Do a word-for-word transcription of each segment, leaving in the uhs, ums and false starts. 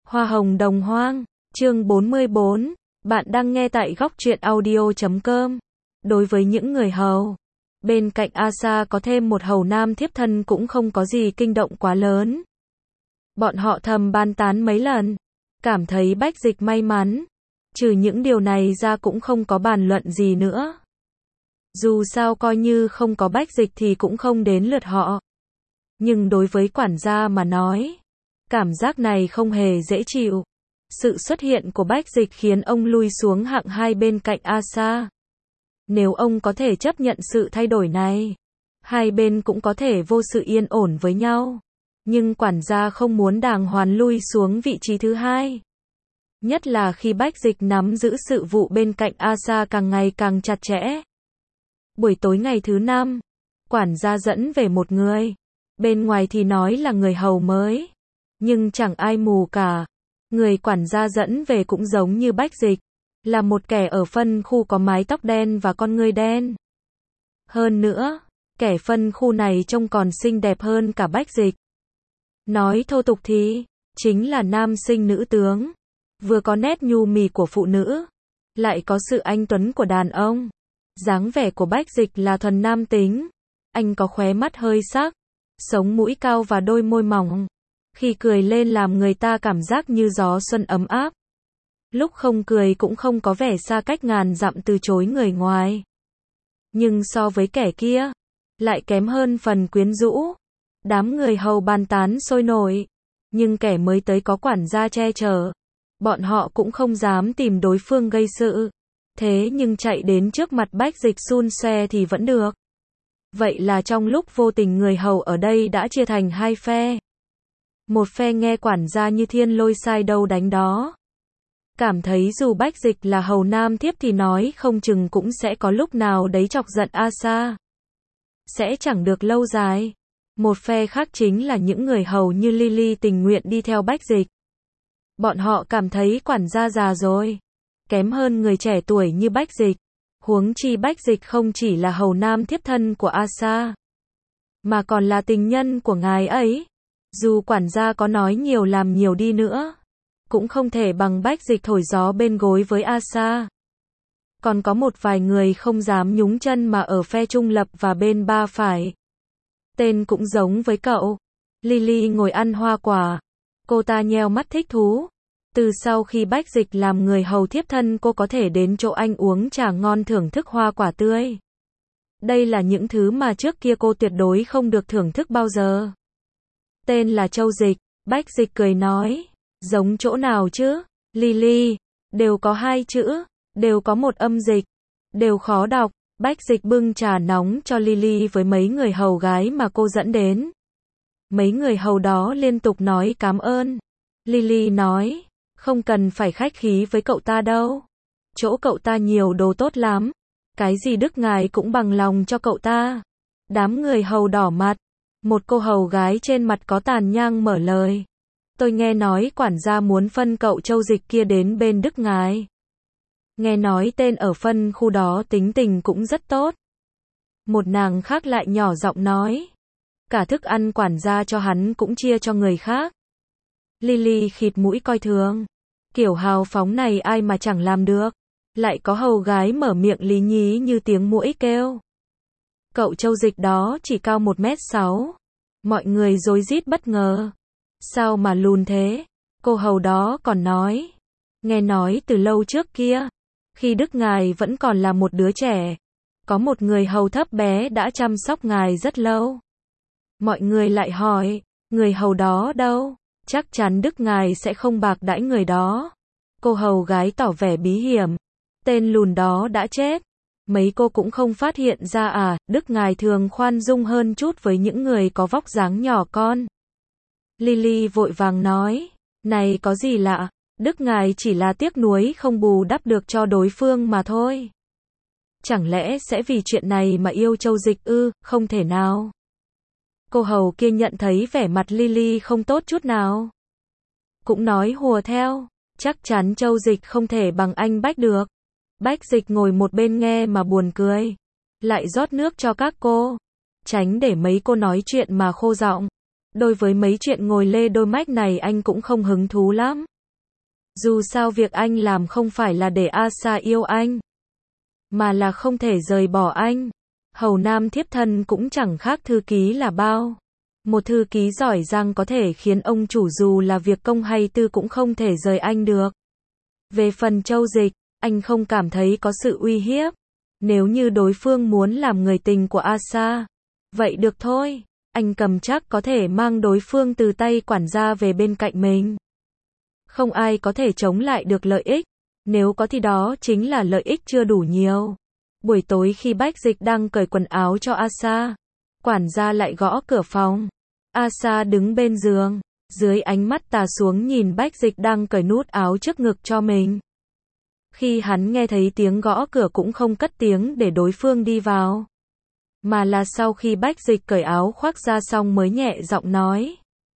Hoa hồng đồng hoang, chương bốn mươi bốn, bạn đang nghe tại góc truyện audio chấm com. Đối với những người hầu, bên cạnh Asa có thêm một hầu nam thiếp thân cũng không có gì kinh động quá lớn. Bọn họ thầm bàn tán mấy lần, cảm thấy Bách Dịch may mắn, trừ những điều này ra cũng không có bàn luận gì nữa. Dù sao coi như không có Bách Dịch thì cũng không đến lượt họ. Nhưng đối với quản gia mà nói, cảm giác này không hề dễ chịu. Sự xuất hiện của Bách Dịch khiến ông lui xuống hạng hai bên cạnh Asa. Nếu ông có thể chấp nhận sự thay đổi này, hai bên cũng có thể vô sự yên ổn với nhau. Nhưng quản gia không muốn đàng hoàng lui xuống vị trí thứ hai. Nhất là khi Bách Dịch nắm giữ sự vụ bên cạnh Asa càng ngày càng chặt chẽ. Buổi tối ngày thứ năm, quản gia dẫn về một người. Bên ngoài thì nói là người hầu mới, nhưng chẳng ai mù cả. Người quản gia dẫn về cũng giống như Bách Dịch, là một kẻ ở phân khu có mái tóc đen và con ngươi đen. Hơn nữa, kẻ phân khu này trông còn xinh đẹp hơn cả Bách Dịch. Nói thô tục thì, chính là nam sinh nữ tướng. Vừa có nét nhu mì của phụ nữ, lại có sự anh tuấn của đàn ông. Dáng vẻ của Bách Dịch là thuần nam tính. Anh có khóe mắt hơi sắc, sống mũi cao và đôi môi mỏng. Khi cười lên làm người ta cảm giác như gió xuân ấm áp. Lúc không cười cũng không có vẻ xa cách ngàn dặm từ chối người ngoài. Nhưng so với kẻ kia, lại kém hơn phần quyến rũ. Đám người hầu bàn tán sôi nổi. Nhưng kẻ mới tới có quản gia che chở, bọn họ cũng không dám tìm đối phương gây sự. Thế nhưng chạy đến trước mặt Bách Dịch xun xoe thì vẫn được. Vậy là trong lúc vô tình người hầu ở đây đã chia thành hai phe. Một phe nghe quản gia như thiên lôi sai đâu đánh đó. Cảm thấy dù Bách Dịch là hầu nam thiếp thì nói không chừng cũng sẽ có lúc nào đấy chọc giận Asa. Sẽ chẳng được lâu dài. Một phe khác chính là những người hầu như Lily tình nguyện đi theo Bách Dịch. Bọn họ cảm thấy quản gia già rồi, kém hơn người trẻ tuổi như Bách Dịch. Huống chi Bách Dịch không chỉ là hầu nam thiếp thân của Asa, mà còn là tình nhân của ngài ấy. Dù quản gia có nói nhiều làm nhiều đi nữa, cũng không thể bằng Bách Dịch thổi gió bên gối với Asa. Còn có một vài người không dám nhúng chân mà ở phe trung lập và bên ba phải. Tên cũng giống với cậu. Lily ngồi ăn hoa quả. Cô ta nheo mắt thích thú. Từ sau khi Bách Dịch làm người hầu thiếp thân cô có thể đến chỗ anh uống trà ngon thưởng thức hoa quả tươi. Đây là những thứ mà trước kia cô tuyệt đối không được thưởng thức bao giờ. Tên là Châu Dịch. Bách Dịch cười nói. Giống chỗ nào chứ? Lily. Đều có hai chữ. Đều có một âm dịch. Đều khó đọc. Bách Dịch bưng trà nóng cho Lily với mấy người hầu gái mà cô dẫn đến. Mấy người hầu đó liên tục nói cảm ơn. Lily nói. Không cần phải khách khí với cậu ta đâu. Chỗ cậu ta nhiều đồ tốt lắm. Cái gì đức ngài cũng bằng lòng cho cậu ta. Đám người hầu đỏ mặt. Một cô hầu gái trên mặt có tàn nhang mở lời. Tôi nghe nói quản gia muốn phân cậu Châu Dịch kia đến bên đức ngài. Nghe nói tên ở phân khu đó tính tình cũng rất tốt. Một nàng khác lại nhỏ giọng nói. Cả thức ăn quản gia cho hắn cũng chia cho người khác. Lily khịt mũi coi thường. Kiểu hào phóng này ai mà chẳng làm được. Lại có hầu gái mở miệng lý nhí như tiếng muỗi kêu. Cậu Châu Dịch đó chỉ cao một mét sáu. Mọi người rối rít bất ngờ. Sao mà lùn thế? Cô hầu đó còn nói. Nghe nói từ lâu trước kia, khi đức ngài vẫn còn là một đứa trẻ, có một người hầu thấp bé đã chăm sóc ngài rất lâu. Mọi người lại hỏi, người hầu đó đâu? Chắc chắn đức ngài sẽ không bạc đãi người đó. Cô hầu gái tỏ vẻ bí hiểm. Tên lùn đó đã chết. Mấy cô cũng không phát hiện ra à? Đức ngài thường khoan dung hơn chút với những người có vóc dáng nhỏ con. Lily vội vàng nói. Này có gì lạ? Đức ngài chỉ là tiếc nuối không bù đắp được cho đối phương mà thôi. Chẳng lẽ sẽ vì chuyện này mà yêu Châu Dịch ư? Không thể nào. Cô hầu kia nhận thấy vẻ mặt Lily không tốt chút nào. Cũng nói hùa theo. Chắc chắn Châu Dịch không thể bằng anh Bách được. Bách Dịch ngồi một bên nghe mà buồn cười. Lại rót nước cho các cô. Tránh để mấy cô nói chuyện mà khô giọng. Đối với mấy chuyện ngồi lê đôi mách này anh cũng không hứng thú lắm. Dù sao việc anh làm không phải là để Asa yêu anh, mà là không thể rời bỏ anh. Hầu Nam thiếp thân cũng chẳng khác thư ký là bao. Một thư ký giỏi giang có thể khiến ông chủ dù là việc công hay tư cũng không thể rời anh được. Về phần Châu Dịch, anh không cảm thấy có sự uy hiếp. Nếu như đối phương muốn làm người tình của Asa, vậy được thôi. Anh cầm chắc có thể mang đối phương từ tay quản gia về bên cạnh mình. Không ai có thể chống lại được lợi ích. Nếu có thì đó chính là lợi ích chưa đủ nhiều. Buổi tối khi Bách Dịch đang cởi quần áo cho Asa, quản gia lại gõ cửa phòng. Asa đứng bên giường, dưới ánh mắt tà xuống nhìn Bách Dịch đang cởi nút áo trước ngực cho mình. Khi hắn nghe thấy tiếng gõ cửa cũng không cất tiếng để đối phương đi vào, mà là sau khi Bách Dịch cởi áo khoác ra xong mới nhẹ giọng nói: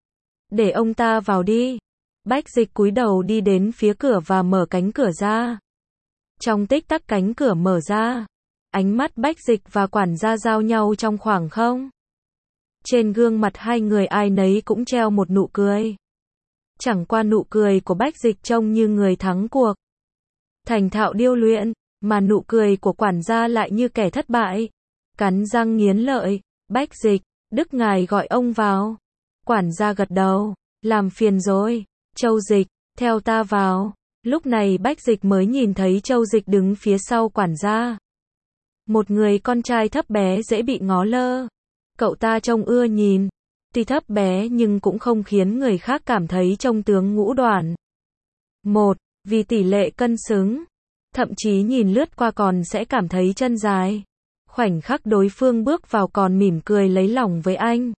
"Để ông ta vào đi." Bách Dịch cúi đầu đi đến phía cửa và mở cánh cửa ra. Trong tích tắc cánh cửa mở ra, ánh mắt Bách Dịch và quản gia giao nhau trong khoảng không. Trên gương mặt hai người ai nấy cũng treo một nụ cười. Chẳng qua nụ cười của Bách Dịch trông như người thắng cuộc, thành thạo điêu luyện, mà nụ cười của quản gia lại như kẻ thất bại. Cắn răng nghiến lợi: "Bách Dịch, Đức ngài gọi ông vào." Quản gia gật đầu: "Làm phiền rồi, Châu Dịch, theo ta vào." Lúc này Bách Dịch mới nhìn thấy Châu Dịch đứng phía sau quản gia. Một người con trai thấp bé dễ bị ngó lơ. Cậu ta trông ưa nhìn, tuy thấp bé nhưng cũng không khiến người khác cảm thấy trông tướng ngũ đoản. Một, vì tỷ lệ cân xứng, thậm chí nhìn lướt qua còn sẽ cảm thấy chân dài. Khoảnh khắc đối phương bước vào còn mỉm cười lấy lòng với anh.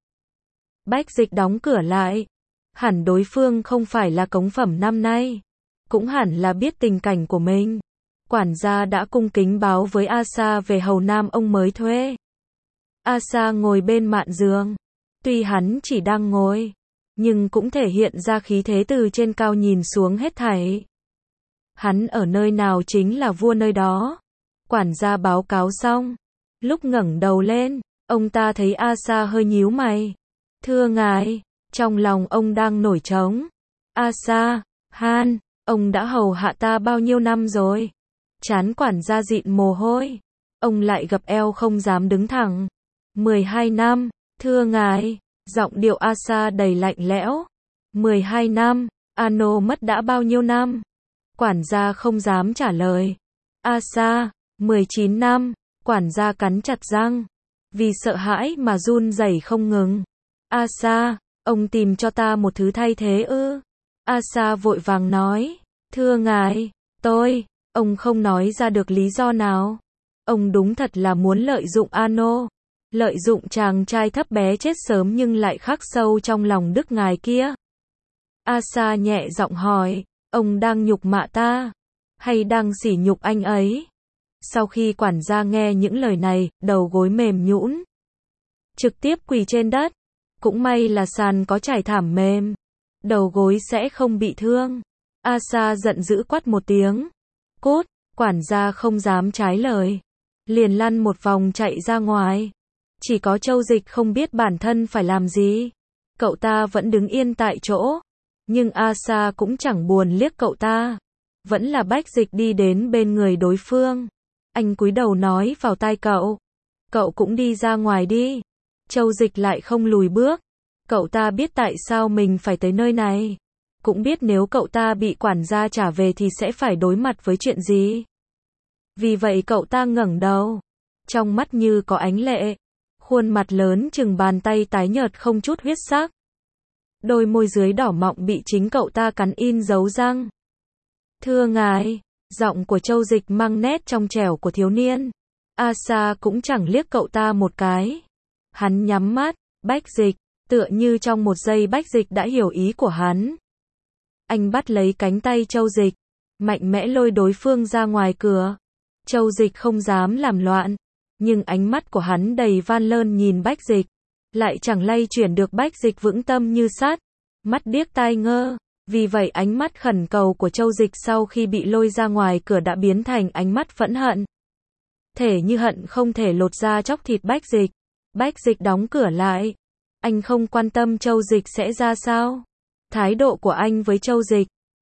Bách Dịch đóng cửa lại. Hẳn đối phương không phải là cống phẩm năm nay, cũng hẳn là biết tình cảnh của mình. Quản gia đã cung kính báo với Asa về hầu nam ông mới thuê. Asa ngồi bên mạn giường. Tuy hắn chỉ đang ngồi, nhưng cũng thể hiện ra khí thế từ trên cao nhìn xuống hết thảy. Hắn ở nơi nào chính là vua nơi đó. Quản gia báo cáo xong, lúc ngẩng đầu lên, ông ta thấy Asa hơi nhíu mày. "Thưa ngài." Trong lòng ông đang nổi trống. "Asa, Han, ông đã hầu hạ ta bao nhiêu năm rồi?" Trán quản gia dịn mồ hôi. Ông lại gập eo không dám đứng thẳng. mười hai năm, thưa ngài." Giọng điệu Asa đầy lạnh lẽo. mười hai năm, Ano mất đã bao nhiêu năm? Quản gia không dám trả lời. Asa, mười chín năm, quản gia cắn chặt răng, vì sợ hãi mà run rẩy không ngừng. Asa, ông tìm cho ta một thứ thay thế ư? Asa vội vàng nói, thưa ngài, tôi, ông không nói ra được lý do nào. Ông đúng thật là muốn lợi dụng Ano, lợi dụng chàng trai thấp bé chết sớm nhưng lại khắc sâu trong lòng đức ngài kia. Asa nhẹ giọng hỏi, ông đang nhục mạ ta, hay đang sỉ nhục anh ấy? Sau khi quản gia nghe những lời này, đầu gối mềm nhũn, trực tiếp quỳ trên đất. Cũng may là sàn có trải thảm mềm, đầu gối sẽ không bị thương. Asa giận dữ quát một tiếng, cút. Quản gia không dám trái lời, liền lăn một vòng chạy ra ngoài. Chỉ có Châu Dịch không biết bản thân phải làm gì. Cậu ta vẫn đứng yên tại chỗ, nhưng Asa cũng chẳng buồn liếc cậu ta. Vẫn là Bách Dịch đi đến bên người đối phương. Anh cúi đầu nói vào tai cậu, cậu cũng đi ra ngoài đi. Châu Dịch lại không lùi bước. Cậu ta biết tại sao mình phải tới nơi này, cũng biết nếu cậu ta bị quản gia trả về thì sẽ phải đối mặt với chuyện gì. Vì vậy cậu ta ngẩng đầu, trong mắt như có ánh lệ, khuôn mặt lớn chừng bàn tay tái nhợt không chút huyết sắc. Đôi môi dưới đỏ mọng bị chính cậu ta cắn in dấu răng. Thưa ngài, giọng của Châu Dịch mang nét trong trẻo của thiếu niên. Asa cũng chẳng liếc cậu ta một cái. Hắn nhắm mắt, Bách Dịch, tựa như trong một giây Bách Dịch đã hiểu ý của hắn. Anh bắt lấy cánh tay Châu Dịch, mạnh mẽ lôi đối phương ra ngoài cửa. Châu Dịch không dám làm loạn, nhưng ánh mắt của hắn đầy van lơn nhìn Bách Dịch, lại chẳng lay chuyển được Bách Dịch vững tâm như sắt, mắt điếc tai ngơ. Vì vậy ánh mắt khẩn cầu của Châu Dịch sau khi bị lôi ra ngoài cửa đã biến thành ánh mắt phẫn hận. Thể như hận không thể lột da chóc thịt Bách Dịch. Bách Dịch đóng cửa lại. Anh không quan tâm Châu Dịch sẽ ra sao. Thái độ của anh với Châu Dịch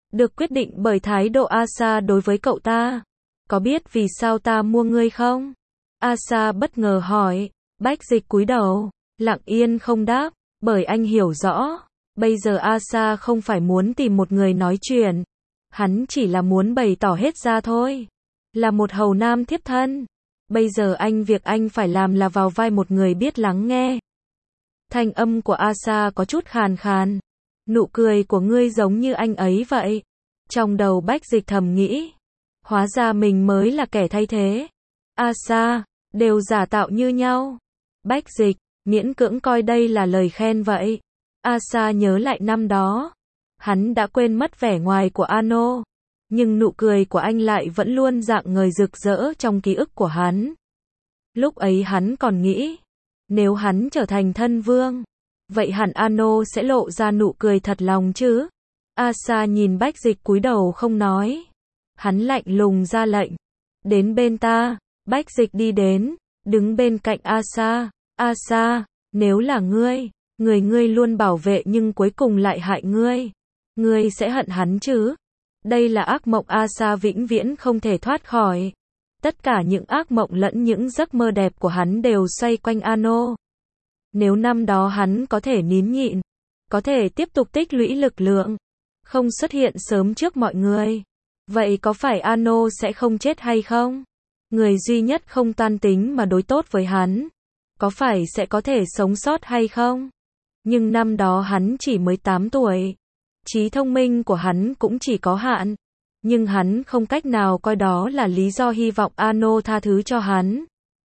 được quyết định bởi thái độ Asa đối với cậu ta. Có biết vì sao ta mua ngươi không? Asa bất ngờ hỏi. Bách Dịch cúi đầu, lặng yên không đáp, bởi anh hiểu rõ, bây giờ Asa không phải muốn tìm một người nói chuyện, hắn chỉ là muốn bày tỏ hết ra thôi. Là một hầu nam thiếp thân, bây giờ anh việc anh phải làm là vào vai một người biết lắng nghe. Thanh âm của Asa có chút khàn khàn. Nụ cười của ngươi giống như anh ấy vậy. Trong đầu Bách Dịch thầm nghĩ, hóa ra mình mới là kẻ thay thế. Asa, đều giả tạo như nhau. Bách Dịch, miễn cưỡng coi đây là lời khen vậy. Asa nhớ lại năm đó. Hắn đã quên mất vẻ ngoài của Ano. Nhưng nụ cười của anh lại vẫn luôn rạng ngời rực rỡ trong ký ức của hắn. Lúc ấy hắn còn nghĩ, nếu hắn trở thành thân vương, vậy hẳn Ano sẽ lộ ra nụ cười thật lòng chứ. Asa nhìn Bách Dịch cúi đầu không nói. Hắn lạnh lùng ra lệnh. Đến bên ta. Bách Dịch đi đến, đứng bên cạnh Asa. Asa, nếu là ngươi, người ngươi luôn bảo vệ nhưng cuối cùng lại hại ngươi, ngươi sẽ hận hắn chứ? Đây là ác mộng Asa vĩnh viễn không thể thoát khỏi. Tất cả những ác mộng lẫn những giấc mơ đẹp của hắn đều xoay quanh Ano. Nếu năm đó hắn có thể nín nhịn, có thể tiếp tục tích lũy lực lượng, không xuất hiện sớm trước mọi người, vậy có phải Ano sẽ không chết hay không? Người duy nhất không toan tính mà đối tốt với hắn, có phải sẽ có thể sống sót hay không? Nhưng năm đó hắn chỉ mới tám tuổi. Trí thông minh của hắn cũng chỉ có hạn. Nhưng hắn không cách nào coi đó là lý do hy vọng Ano tha thứ cho hắn.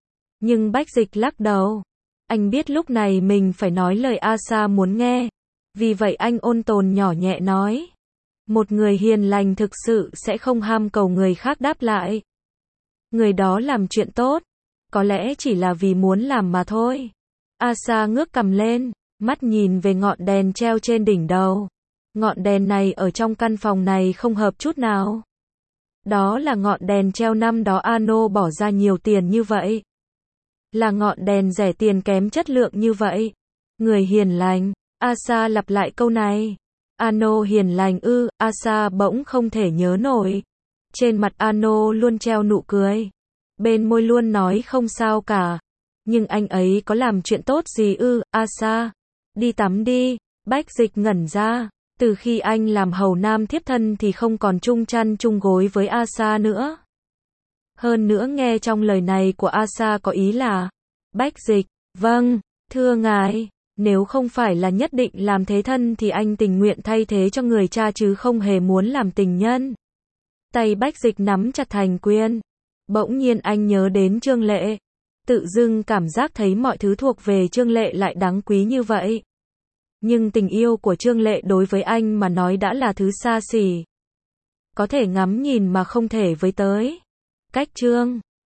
Nhưng Bách Dịch lắc đầu. Anh biết lúc này mình phải nói lời Asa muốn nghe. Vì vậy anh ôn tồn nhỏ nhẹ nói. Một người hiền lành thực sự sẽ không ham cầu người khác đáp lại. Người đó làm chuyện tốt, có lẽ chỉ là vì muốn làm mà thôi. Asa ngước cằm lên, mắt nhìn về ngọn đèn treo trên đỉnh đầu. Ngọn đèn này ở trong căn phòng này không hợp chút nào. Đó là ngọn đèn treo năm đó Ano bỏ ra nhiều tiền như vậy. Là ngọn đèn rẻ tiền kém chất lượng như vậy. Người hiền lành. Asa lặp lại câu này. Ano hiền lành ư? Asa bỗng không thể nhớ nổi. Trên mặt Ano luôn treo nụ cười. Bên môi luôn nói không sao cả. Nhưng anh ấy có làm chuyện tốt gì ư? Asa, đi tắm đi. Bách Dịch ngẩn ra. Từ khi anh làm hầu nam thiếp thân thì không còn chung chăn chung gối với Asa nữa. Hơn nữa nghe trong lời này của Asa có ý là, Bách Dịch, vâng, thưa ngài, nếu không phải là nhất định làm thế thân thì anh tình nguyện thay thế cho người cha chứ không hề muốn làm tình nhân. Tay Bách Dịch nắm chặt thành quyền. Bỗng nhiên anh nhớ đến Trương Lệ. Tự dưng cảm giác thấy mọi thứ thuộc về Trương Lệ lại đáng quý như vậy. Nhưng tình yêu của Trương Lệ đối với anh mà nói đã là thứ xa xỉ. Có thể ngắm nhìn mà không thể với tới. Cách Trương